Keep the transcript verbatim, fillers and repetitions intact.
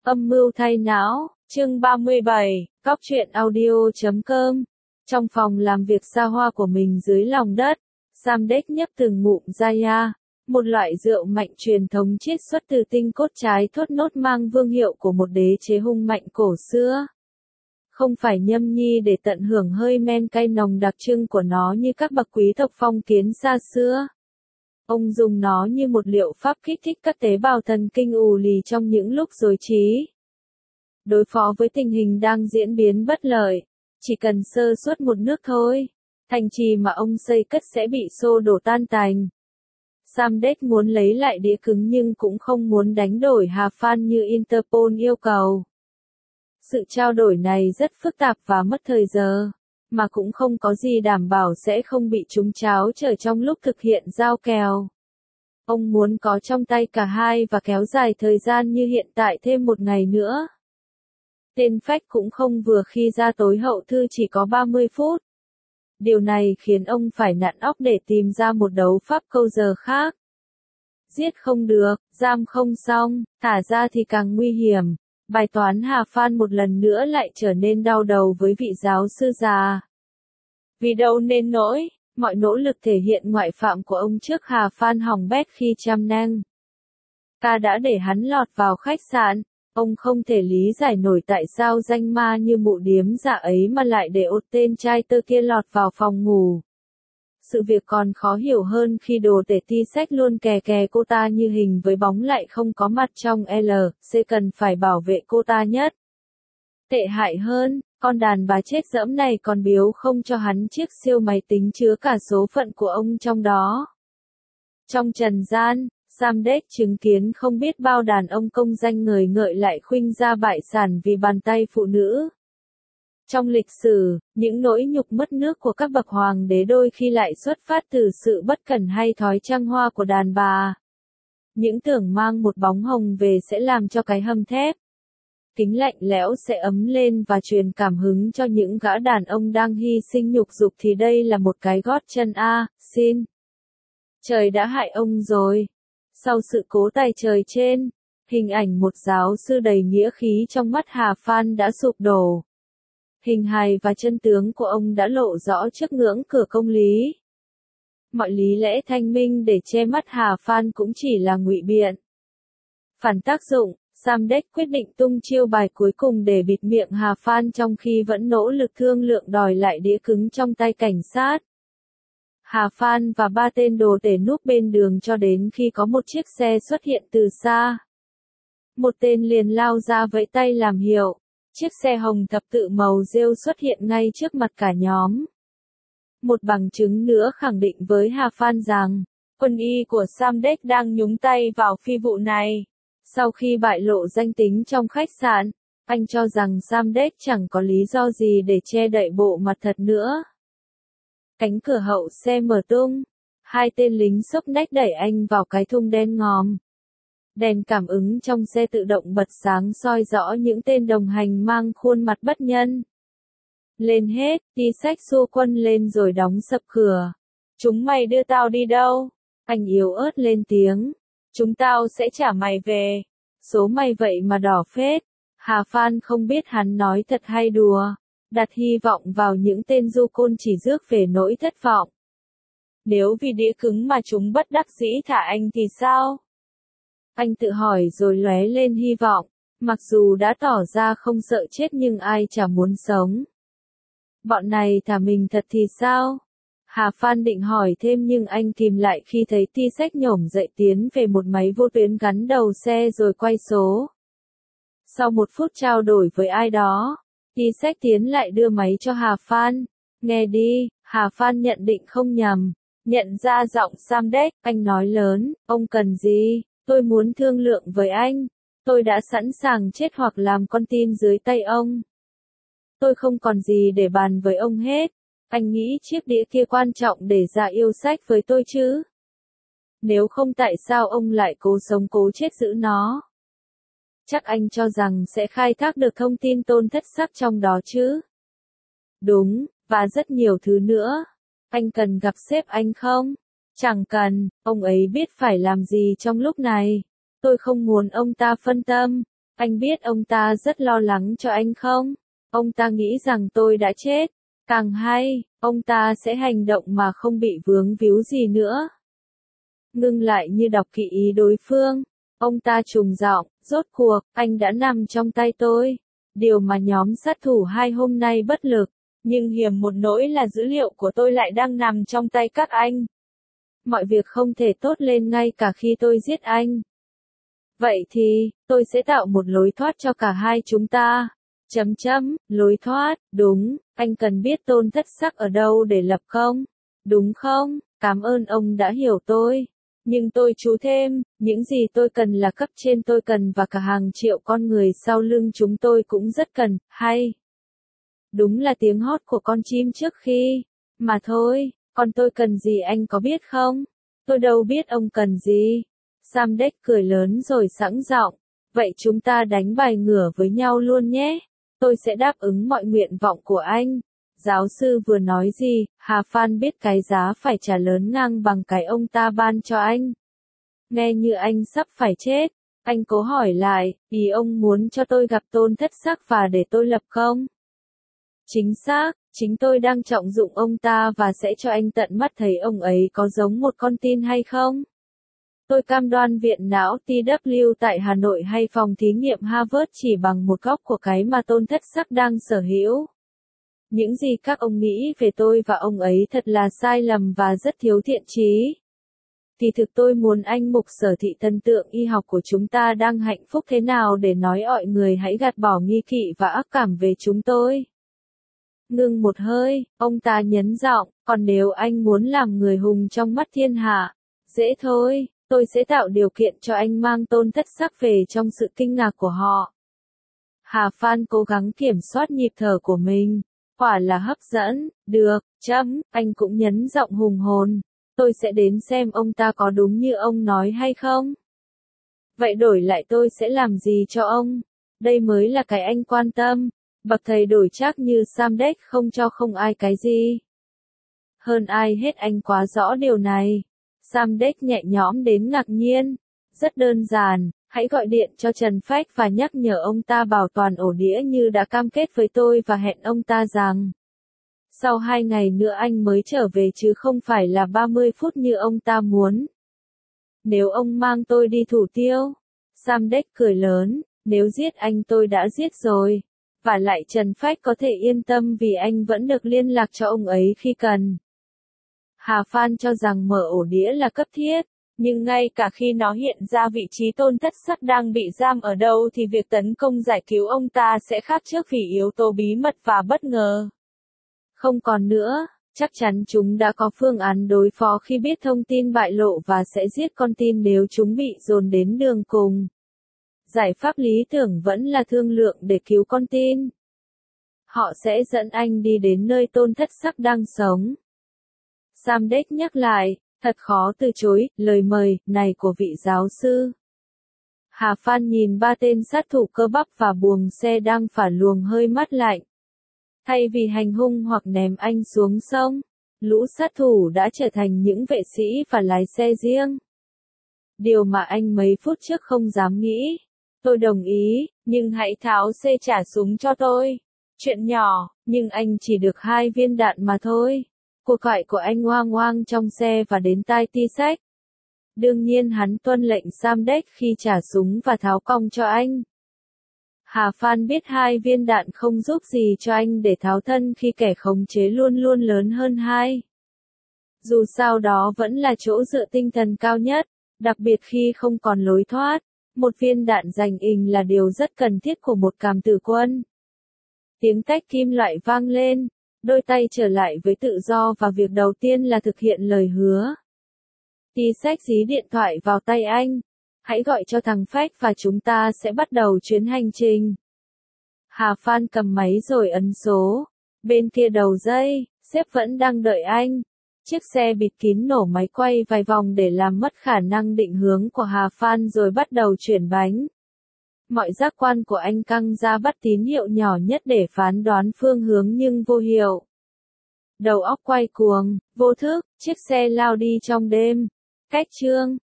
Âm mưu thay não, chương ba mươi bảy, cóc truyện audio chấm com. Trong phòng làm việc xa hoa của mình dưới lòng đất, Samdech nhấp từng ngụm Jaya, một loại rượu mạnh truyền thống chiết xuất từ tinh cốt trái thốt nốt mang vương hiệu của một đế chế hung mạnh cổ xưa. Không phải nhâm nhi để tận hưởng hơi men cay nồng đặc trưng của nó như các bậc quý tộc phong kiến xa xưa. Ông dùng nó như một liệu pháp kích thích các tế bào thần kinh ù lì trong những lúc rối trí. Đối phó với tình hình đang diễn biến bất lợi, chỉ cần sơ suất một nước thôi, thành trì mà ông xây cất sẽ bị xô đổ tan tành. Samdech muốn lấy lại đĩa cứng nhưng cũng không muốn đánh đổi Hà Phan như Interpol yêu cầu. Sự trao đổi này rất phức tạp và mất thời giờ, mà cũng không có gì đảm bảo sẽ không bị trúng cháo trở trong lúc thực hiện giao kèo. Ông muốn có trong tay cả hai và kéo dài thời gian như hiện tại thêm một ngày nữa. Tên phách cũng không vừa khi ra tối hậu thư chỉ có ba mươi phút. Điều này khiến ông phải nặn óc để tìm ra một đấu pháp câu giờ khác. Giết không được, giam không xong, thả ra thì càng nguy hiểm. Bài toán Hà Phan một lần nữa lại trở nên đau đầu với vị giáo sư già. Vì đâu nên nỗi, mọi nỗ lực thể hiện ngoại phạm của ông trước Hà Phan hỏng bét khi Cham Nang Ta đã để hắn lọt vào khách sạn. Ông không thể lý giải nổi tại sao danh ma như mụ điếm dạ ấy mà lại để ột tên trai tơ kia lọt vào phòng ngủ. Sự việc còn khó hiểu hơn khi đồ tể ti sách luôn kè kè cô ta như hình với bóng lại không có mặt trong L C cần phải bảo vệ cô ta nhất. Tệ hại hơn, con đàn bà chết dẫm này còn biếu không cho hắn chiếc siêu máy tính chứa cả số phận của ông trong đó. Trong trần gian, Samdech chứng kiến không biết bao đàn ông công danh ngời ngợi lại khuynh ra bại sản vì bàn tay phụ nữ. Trong lịch sử, những nỗi nhục mất nước của các bậc hoàng đế đôi khi lại xuất phát từ sự bất cẩn hay thói trăng hoa của đàn bà. Những tưởng mang một bóng hồng về sẽ làm cho cái hầm thép kính lạnh lẽo sẽ ấm lên và truyền cảm hứng cho những gã đàn ông đang hy sinh nhục dục thì đây là một cái gót chân a, xin. Trời đã hại ông rồi. Sau sự cố tài trời trên, hình ảnh một giáo sư đầy nghĩa khí trong mắt Hà Phan đã sụp đổ. Hình hài và chân tướng của ông đã lộ rõ trước ngưỡng cửa công lý. Mọi lý lẽ thanh minh để che mắt Hà Phan cũng chỉ là ngụy biện. Phản tác dụng, Samdech quyết định tung chiêu bài cuối cùng để bịt miệng Hà Phan trong khi vẫn nỗ lực thương lượng đòi lại đĩa cứng trong tay cảnh sát. Hà Phan và ba tên đồ tể núp bên đường cho đến khi có một chiếc xe xuất hiện từ xa. Một tên liền lao ra vẫy tay làm hiệu. Chiếc xe hồng thập tự màu rêu xuất hiện ngay trước mặt cả nhóm. Một bằng chứng nữa khẳng định với Hà Phan rằng, quân y của Samdech đang nhúng tay vào phi vụ này. Sau khi bại lộ danh tính trong khách sạn, anh cho rằng Samdech chẳng có lý do gì để che đậy bộ mặt thật nữa. Cánh cửa hậu xe mở tung. Hai tên lính xốc nách đẩy anh vào cái thùng đen ngòm. Đèn cảm ứng trong xe tự động bật sáng soi rõ những tên đồng hành mang khuôn mặt bất nhân. Lên hết, ti sách xua quân lên rồi đóng sập cửa. Chúng mày đưa tao đi đâu? Anh yếu ớt lên tiếng. Chúng tao sẽ trả mày về. Số mày vậy mà đỏ phết. Hà Phan không biết hắn nói thật hay đùa. Đặt hy vọng vào những tên du côn chỉ rước về nỗi thất vọng. Nếu vì đĩa cứng mà chúng bất đắc dĩ thả anh thì sao? Anh tự hỏi rồi lóe lên hy vọng, mặc dù đã tỏ ra không sợ chết nhưng ai chả muốn sống. Bọn này thả mình thật thì sao? Hà Phan định hỏi thêm nhưng anh kìm lại khi thấy ti sách nhổm dậy tiến về một máy vô tuyến gắn đầu xe rồi quay số. Sau một phút trao đổi với ai đó, ti sách tiến lại đưa máy cho Hà Phan. Nghe đi, Hà Phan nhận định không nhầm. Nhận ra giọng Samdech, anh nói lớn, ông cần gì? Tôi muốn thương lượng với anh. Tôi đã sẵn sàng chết hoặc làm con tin dưới tay ông. Tôi không còn gì để bàn với ông hết. Anh nghĩ chiếc đĩa kia quan trọng để ra yêu sách với tôi chứ? Nếu không tại sao ông lại cố sống cố chết giữ nó? Chắc anh cho rằng sẽ khai thác được thông tin tôn thất sắc trong đó chứ? Đúng, và rất nhiều thứ nữa. Anh cần gặp sếp anh không? Chẳng cần, ông ấy biết phải làm gì trong lúc này. Tôi không muốn ông ta phân tâm. Anh biết ông ta rất lo lắng cho anh không? Ông ta nghĩ rằng tôi đã chết. Càng hay, ông ta sẽ hành động mà không bị vướng víu gì nữa. Ngưng lại như đọc kỹ ý đối phương. Ông ta trùng giọng, rốt cuộc, anh đã nằm trong tay tôi. Điều mà nhóm sát thủ hai hôm nay bất lực. Nhưng hiểm một nỗi là dữ liệu của tôi lại đang nằm trong tay các anh. Mọi việc không thể tốt lên ngay cả khi tôi giết anh. Vậy thì, tôi sẽ tạo một lối thoát cho cả hai chúng ta. Chấm chấm, lối thoát, đúng, anh cần biết Tôn Thất Sắc ở đâu để lập không? Đúng không? Cảm ơn ông đã hiểu tôi. Nhưng tôi chú thêm, những gì tôi cần là cấp trên tôi cần và cả hàng triệu con người sau lưng chúng tôi cũng rất cần, hay. Đúng là tiếng hót của con chim trước khi. Mà thôi, còn tôi cần gì anh có biết không? Tôi đâu biết ông cần gì. Samdech cười lớn rồi sẵn giọng. Vậy chúng ta đánh bài ngửa với nhau luôn nhé. Tôi sẽ đáp ứng mọi nguyện vọng của anh. Giáo sư vừa nói gì, Hà Phan biết cái giá phải trả lớn ngang bằng cái ông ta ban cho anh. Nghe như anh sắp phải chết. Anh cố hỏi lại, ý ông muốn cho tôi gặp Tôn Thất Sắc và để tôi lập công? Chính xác, chính tôi đang trọng dụng ông ta và sẽ cho anh tận mắt thấy ông ấy có giống một con tin hay không. Tôi cam đoan viện não T W tại Hà Nội hay phòng thí nghiệm Harvard chỉ bằng một góc của cái mà Tôn Thất Sắc đang sở hữu. Những gì các ông nghĩ về tôi và ông ấy thật là sai lầm và rất thiếu thiện chí. Thì thực tôi muốn anh mục Sở Thị thần tượng y học của chúng ta đang hạnh phúc thế nào để nói mọi người hãy gạt bỏ nghi kỵ và ác cảm về chúng tôi. Ngừng một hơi, ông ta nhấn giọng, còn nếu anh muốn làm người hùng trong mắt thiên hạ, dễ thôi, tôi sẽ tạo điều kiện cho anh mang Tôn Thất Sắc về trong sự kinh ngạc của họ. Hà Phan cố gắng kiểm soát nhịp thở của mình, quả là hấp dẫn, được, chấm, anh cũng nhấn giọng hùng hồn, tôi sẽ đến xem ông ta có đúng như ông nói hay không. Vậy đổi lại tôi sẽ làm gì cho ông? Đây mới là cái anh quan tâm. Bậc thầy đổi trác như Samdech không cho không ai cái gì. Hơn ai hết anh quá rõ điều này. Samdech nhẹ nhõm đến ngạc nhiên. Rất đơn giản, hãy gọi điện cho Trần Phách và nhắc nhở ông ta bảo toàn ổ đĩa như đã cam kết với tôi và hẹn ông ta rằng sau hai ngày nữa anh mới trở về chứ không phải là ba mươi phút như ông ta muốn. Nếu ông mang tôi đi thủ tiêu. Samdech cười lớn, nếu giết anh tôi đã giết rồi. Và lại Trần Phách có thể yên tâm vì anh vẫn được liên lạc cho ông ấy khi cần. Hà Phan cho rằng mở ổ đĩa là cấp thiết, nhưng ngay cả khi nó hiện ra vị trí Tôn Thất Sắc đang bị giam ở đâu thì việc tấn công giải cứu ông ta sẽ khác trước vì yếu tố bí mật và bất ngờ. Không còn nữa, chắc chắn chúng đã có phương án đối phó khi biết thông tin bại lộ và sẽ giết con tin nếu chúng bị dồn đến đường cùng. Giải pháp lý tưởng vẫn là thương lượng để cứu con tin. Họ sẽ dẫn anh đi đến nơi Tôn Thất Sắc đang sống. Samdech nhắc lại, thật khó từ chối lời mời này của vị giáo sư. Hà Phan nhìn ba tên sát thủ cơ bắp và buồng xe đang phả luồng hơi mát lạnh. Thay vì hành hung hoặc ném anh xuống sông, lũ sát thủ đã trở thành những vệ sĩ và lái xe riêng. Điều mà anh mấy phút trước không dám nghĩ. Tôi đồng ý, nhưng hãy tháo xe trả súng cho tôi. Chuyện nhỏ, nhưng anh chỉ được hai viên đạn mà thôi. Cuộc gọi của anh oang oang trong xe và đến tai T-Sách. Đương nhiên hắn tuân lệnh Samdech khi trả súng và tháo cong cho anh. Hà Phan biết hai viên đạn không giúp gì cho anh để tháo thân khi kẻ khống chế luôn luôn lớn hơn hai. Dù sao đó vẫn là chỗ dựa tinh thần cao nhất, đặc biệt khi không còn lối thoát. Một viên đạn dành ình là điều rất cần thiết của một cảm tử quân. Tiếng tách kim loại vang lên, đôi tay trở lại với tự do và việc đầu tiên là thực hiện lời hứa. T-Sách dí điện thoại vào tay anh. Hãy gọi cho thằng Phách và chúng ta sẽ bắt đầu chuyến hành trình. Hà Phan cầm máy rồi ấn số. Bên kia đầu dây, sếp vẫn đang đợi anh. Chiếc xe bịt kín nổ máy quay vài vòng để làm mất khả năng định hướng của Hà Phan rồi bắt đầu chuyển bánh. Mọi giác quan của anh căng ra bắt tín hiệu nhỏ nhất để phán đoán phương hướng nhưng vô hiệu. Đầu óc quay cuồng, vô thức, chiếc xe lao đi trong đêm. Cách chương